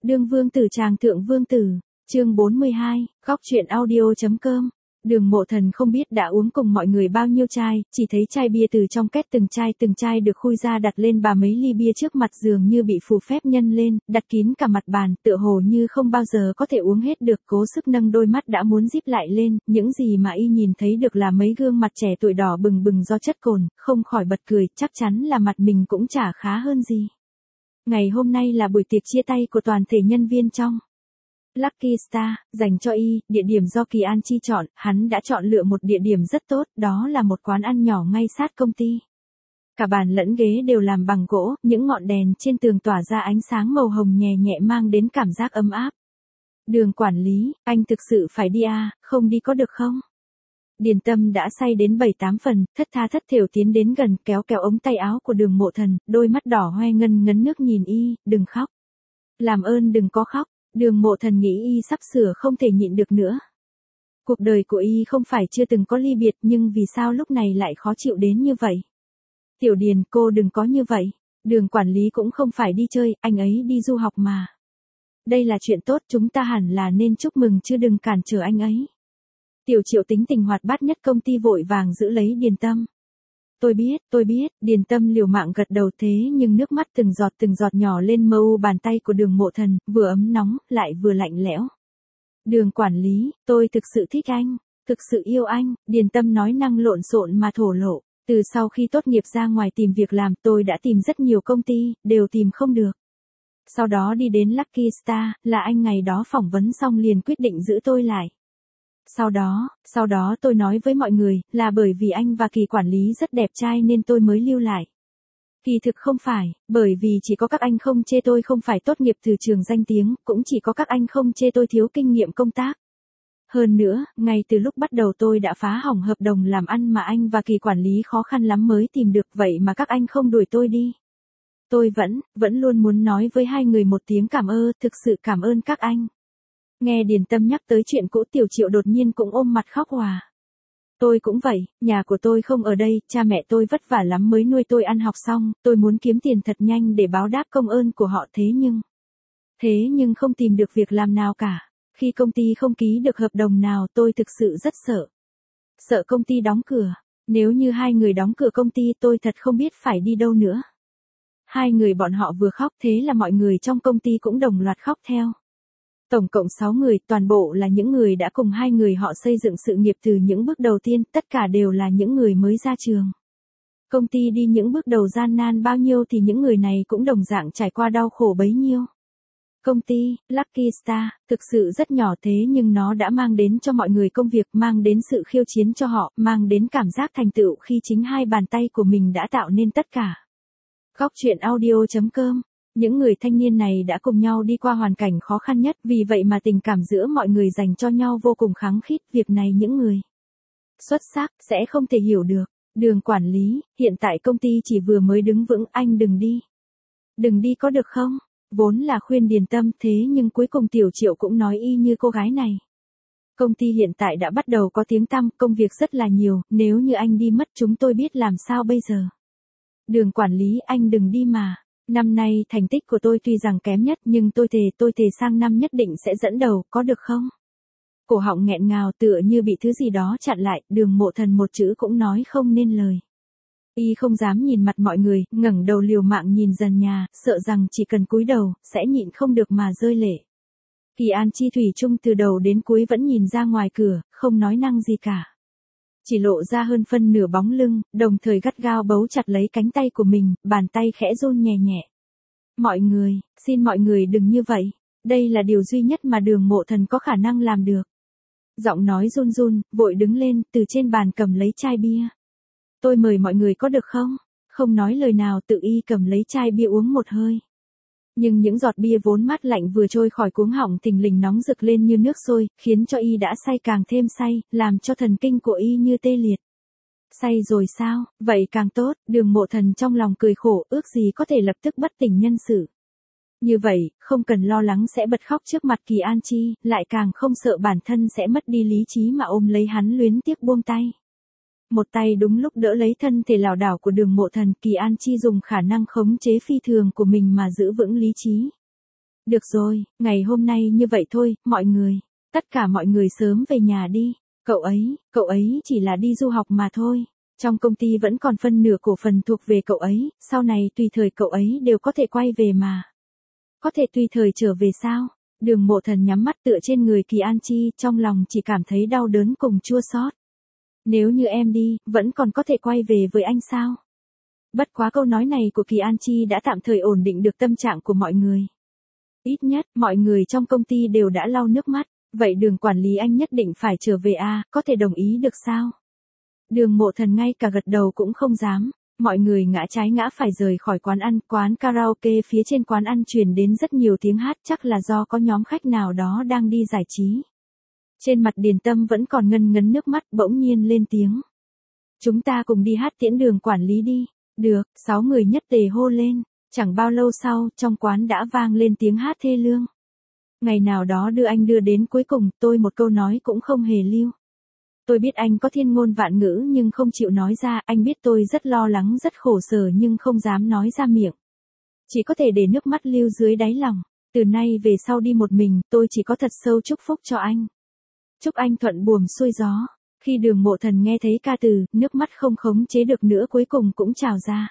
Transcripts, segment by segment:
Đương vương tử tràng thượng vương tử, chương 42, góc truyện audio.com. Đường Mộ Thần không biết đã uống cùng mọi người bao nhiêu chai, chỉ thấy chai bia từ trong két từng chai được khui ra đặt lên bà mấy ly bia trước mặt dường như bị phù phép nhân lên, đặt kín cả mặt bàn, tựa hồ như không bao giờ có thể uống hết được, cố sức nâng đôi mắt đã muốn díp lại lên, những gì mà y nhìn thấy được là mấy gương mặt trẻ tuổi đỏ bừng bừng do chất cồn, không khỏi bật cười, chắc chắn là mặt mình cũng chả khá hơn gì. Ngày hôm nay là buổi tiệc chia tay của toàn thể nhân viên trong Lucky Star, dành cho y, địa điểm do Kỳ An Chi chọn, hắn đã chọn lựa một địa điểm rất tốt, đó là một quán ăn nhỏ ngay sát công ty. Cả bàn lẫn ghế đều làm bằng gỗ, những ngọn đèn trên tường tỏa ra ánh sáng màu hồng nhẹ nhẹ mang đến cảm giác ấm áp. Đường quản lý, anh thực sự phải đi à, không đi có được không? Điền Tâm đã say đến 7-8 phần, thất tha thất thểu tiến đến gần, kéo ống tay áo của Đường Mộ Thần, đôi mắt đỏ hoe ngấn nước nhìn y, đừng khóc. Làm ơn đừng có khóc. Đường Mộ Thần nghĩ y sắp sửa không thể nhịn được nữa. Cuộc đời của y không phải chưa từng có ly biệt, nhưng vì sao lúc này lại khó chịu đến như vậy? Tiểu Điền, cô đừng có như vậy. Đường quản lý cũng không phải đi chơi, anh ấy đi du học mà. Đây là chuyện tốt, chúng ta hẳn là nên chúc mừng chứ đừng cản trở anh ấy. Tiểu Triệu tính tình hoạt bát nhất công ty vội vàng giữ lấy Điền Tâm. Tôi biết, Điền Tâm liều mạng gật đầu, thế nhưng nước mắt từng giọt nhỏ lên mu bàn tay của Đường Mộ Thần, vừa ấm nóng, lại vừa lạnh lẽo. Đường quản lý, tôi thực sự thích anh, thực sự yêu anh, Điền Tâm nói năng lộn xộn mà thổ lộ. Từ sau khi tốt nghiệp ra ngoài tìm việc làm, tôi đã tìm rất nhiều công ty, đều tìm không được. Sau đó đi đến Lucky Star, là anh ngày đó phỏng vấn xong liền quyết định giữ tôi lại. Sau đó tôi nói với mọi người, là bởi vì anh và Kỳ quản lý rất đẹp trai nên tôi mới lưu lại. Kỳ thực không phải, bởi vì chỉ có các anh không chê tôi không phải tốt nghiệp từ trường danh tiếng, cũng chỉ có các anh không chê tôi thiếu kinh nghiệm công tác. Hơn nữa, ngay từ lúc bắt đầu tôi đã phá hỏng hợp đồng làm ăn mà anh và Kỳ quản lý khó khăn lắm mới tìm được, vậy mà các anh không đuổi tôi đi. Tôi vẫn luôn muốn nói với hai người một tiếng cảm ơn, thực sự cảm ơn các anh. Nghe Điền Tâm nhắc tới chuyện cũ, Tiểu Triệu đột nhiên cũng ôm mặt khóc òa. Tôi cũng vậy, nhà của tôi không ở đây, cha mẹ tôi vất vả lắm mới nuôi tôi ăn học xong, tôi muốn kiếm tiền thật nhanh để báo đáp công ơn của họ, thế nhưng không tìm được việc làm nào cả. Khi công ty không ký được hợp đồng nào, tôi thực sự rất sợ. Sợ công ty đóng cửa. Nếu như hai người đóng cửa công ty, tôi thật không biết phải đi đâu nữa. Hai người bọn họ vừa khóc, thế là mọi người trong công ty cũng đồng loạt khóc theo. Tổng cộng 6 người, toàn bộ là những người đã cùng hai người họ xây dựng sự nghiệp từ những bước đầu tiên, tất cả đều là những người mới ra trường. Công ty đi những bước đầu gian nan bao nhiêu thì những người này cũng đồng dạng trải qua đau khổ bấy nhiêu. Công ty, Lucky Star, thực sự rất nhỏ thế nhưng nó đã mang đến cho mọi người công việc, mang đến sự khiêu chiến cho họ, mang đến cảm giác thành tựu khi chính hai bàn tay của mình đã tạo nên tất cả. Góc truyện audio.com. Những người thanh niên này đã cùng nhau đi qua hoàn cảnh khó khăn nhất, vì vậy mà tình cảm giữa mọi người dành cho nhau vô cùng khăng khít, việc này những người xuất sắc sẽ không thể hiểu được. Đường quản lý, hiện tại công ty chỉ vừa mới đứng vững, anh đừng đi. Đừng đi có được không? Vốn là khuyên Điền Tâm, thế nhưng cuối cùng Tiểu Triệu cũng nói y như cô gái này. Công ty hiện tại đã bắt đầu có tiếng tăm, công việc rất là nhiều, nếu như anh đi mất chúng tôi biết làm sao bây giờ. Đường quản lý, anh đừng đi mà. Năm nay thành tích của tôi tuy rằng kém nhất nhưng tôi thề sang năm nhất định sẽ dẫn đầu, có được không? Cổ họng nghẹn ngào tựa như bị thứ gì đó chặn lại, Đường Mộ Thần một chữ cũng nói không nên lời. Y không dám nhìn mặt mọi người, ngẩng đầu liều mạng nhìn dần nhà, sợ rằng chỉ cần cúi đầu, sẽ nhịn không được mà rơi lệ. Kỳ An Chi thủy chung từ đầu đến cuối vẫn nhìn ra ngoài cửa, không nói năng gì cả. Chỉ lộ ra hơn phân nửa bóng lưng, đồng thời gắt gao bấu chặt lấy cánh tay của mình, bàn tay khẽ run nhẹ nhẹ. Mọi người, xin mọi người đừng như vậy, đây là điều duy nhất mà Đường Mộ Thần có khả năng làm được. Giọng nói run, vội đứng lên, từ trên bàn cầm lấy chai bia. Tôi mời mọi người có được không? Không nói lời nào, tự y cầm lấy chai bia uống một hơi. Nhưng những giọt bia vốn mát lạnh vừa trôi khỏi cuống họng thình lình nóng rực lên như nước sôi, khiến cho y đã say càng thêm say, làm cho thần kinh của y như tê liệt. Say rồi sao, vậy càng tốt, Đường Mộ Thần trong lòng cười khổ, ước gì có thể lập tức bất tỉnh nhân sự. Như vậy, không cần lo lắng sẽ bật khóc trước mặt Kỳ An Chi, lại càng không sợ bản thân sẽ mất đi lý trí mà ôm lấy hắn luyến tiếc buông tay. Một tay đúng lúc đỡ lấy thân thể lảo đảo của Đường Mộ Thần, Kỳ An Chi dùng khả năng khống chế phi thường của mình mà giữ vững lý trí. Được rồi, ngày hôm nay như vậy thôi, mọi người. Tất cả mọi người sớm về nhà đi. Cậu ấy chỉ là đi du học mà thôi. Trong công ty vẫn còn phân nửa cổ phần thuộc về cậu ấy, sau này tùy thời cậu ấy đều có thể quay về mà. Có thể tùy thời trở về sao? Đường Mộ Thần nhắm mắt tựa trên người Kỳ An Chi, trong lòng chỉ cảm thấy đau đớn cùng chua xót. Nếu như em đi, vẫn còn có thể quay về với anh sao? Bất quá câu nói này của Kỳ An Chi đã tạm thời ổn định được tâm trạng của mọi người. Ít nhất, mọi người trong công ty đều đã lau nước mắt. Vậy Đường quản lý anh nhất định phải trở về à, có thể đồng ý được sao? Đường Mộ Thần ngay cả gật đầu cũng không dám. Mọi người ngã trái ngã phải rời khỏi quán ăn, quán karaoke phía trên quán ăn truyền đến rất nhiều tiếng hát, chắc là do có nhóm khách nào đó đang đi giải trí. Trên mặt Điền Tâm vẫn còn ngân ngấn nước mắt, bỗng nhiên lên tiếng. Chúng ta cùng đi hát tiễn Đường quản lý đi. Được, 6 người nhất tề hô lên. Chẳng bao lâu sau, trong quán đã vang lên tiếng hát thê lương. Ngày nào đó đưa anh đưa đến cuối cùng, tôi một câu nói cũng không hề lưu. Tôi biết anh có thiên ngôn vạn ngữ nhưng không chịu nói ra, anh biết tôi rất lo lắng rất khổ sở nhưng không dám nói ra miệng. Chỉ có thể để nước mắt lưu dưới đáy lòng. Từ nay về sau đi một mình, tôi chỉ có thật sâu chúc phúc cho anh. Chúc anh thuận buồm xuôi gió. Khi Đường Mộ Thần nghe thấy ca từ, nước mắt không khống chế được nữa cuối cùng cũng trào ra.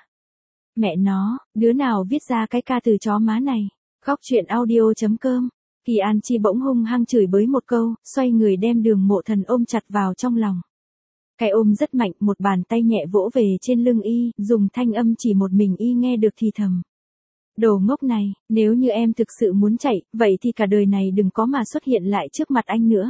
Mẹ nó, đứa nào viết ra cái ca từ chó má này? Khóc chuyện audio.com. Kỳ An Chi bỗng hung hăng chửi bới một câu, xoay người đem Đường Mộ Thần ôm chặt vào trong lòng. Cái ôm rất mạnh, một bàn tay nhẹ vỗ về trên lưng y, dùng thanh âm chỉ một mình y nghe được thì thầm. Đồ ngốc này, nếu như em thực sự muốn chạy, vậy thì cả đời này đừng có mà xuất hiện lại trước mặt anh nữa.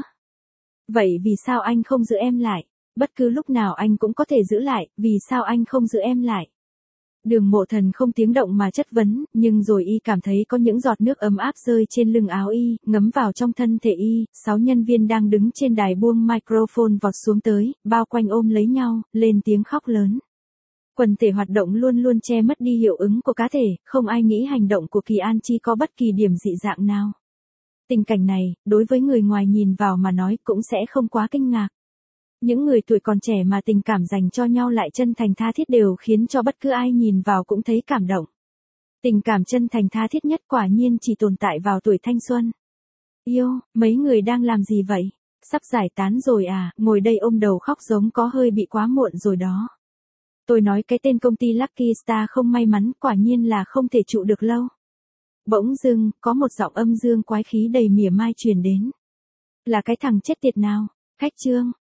Vậy vì sao anh không giữ em lại? Bất cứ lúc nào anh cũng có thể giữ lại, vì sao anh không giữ em lại? Đường Mộ Thần không tiếng động mà chất vấn, nhưng rồi y cảm thấy có những giọt nước ấm áp rơi trên lưng áo y, ngấm vào trong thân thể y. 6 nhân viên đang đứng trên đài buông microphone vọt xuống tới, bao quanh ôm lấy nhau, lên tiếng khóc lớn. Quần thể hoạt động luôn luôn che mất đi hiệu ứng của cá thể, không ai nghĩ hành động của Kỳ An Chi có bất kỳ điểm dị dạng nào. Tình cảnh này, đối với người ngoài nhìn vào mà nói cũng sẽ không quá kinh ngạc. Những người tuổi còn trẻ mà tình cảm dành cho nhau lại chân thành tha thiết đều khiến cho bất cứ ai nhìn vào cũng thấy cảm động. Tình cảm chân thành tha thiết nhất quả nhiên chỉ tồn tại vào tuổi thanh xuân. Yêu, mấy người đang làm gì vậy? Sắp giải tán rồi à, ngồi đây ôm đầu khóc giống có hơi bị quá muộn rồi đó. Tôi nói cái tên công ty Lucky Star không may mắn, quả nhiên là không thể trụ được lâu. Bỗng dưng, có một giọng âm dương quái khí đầy mỉa mai truyền đến. Là cái thằng chết tiệt nào? Khách Trương,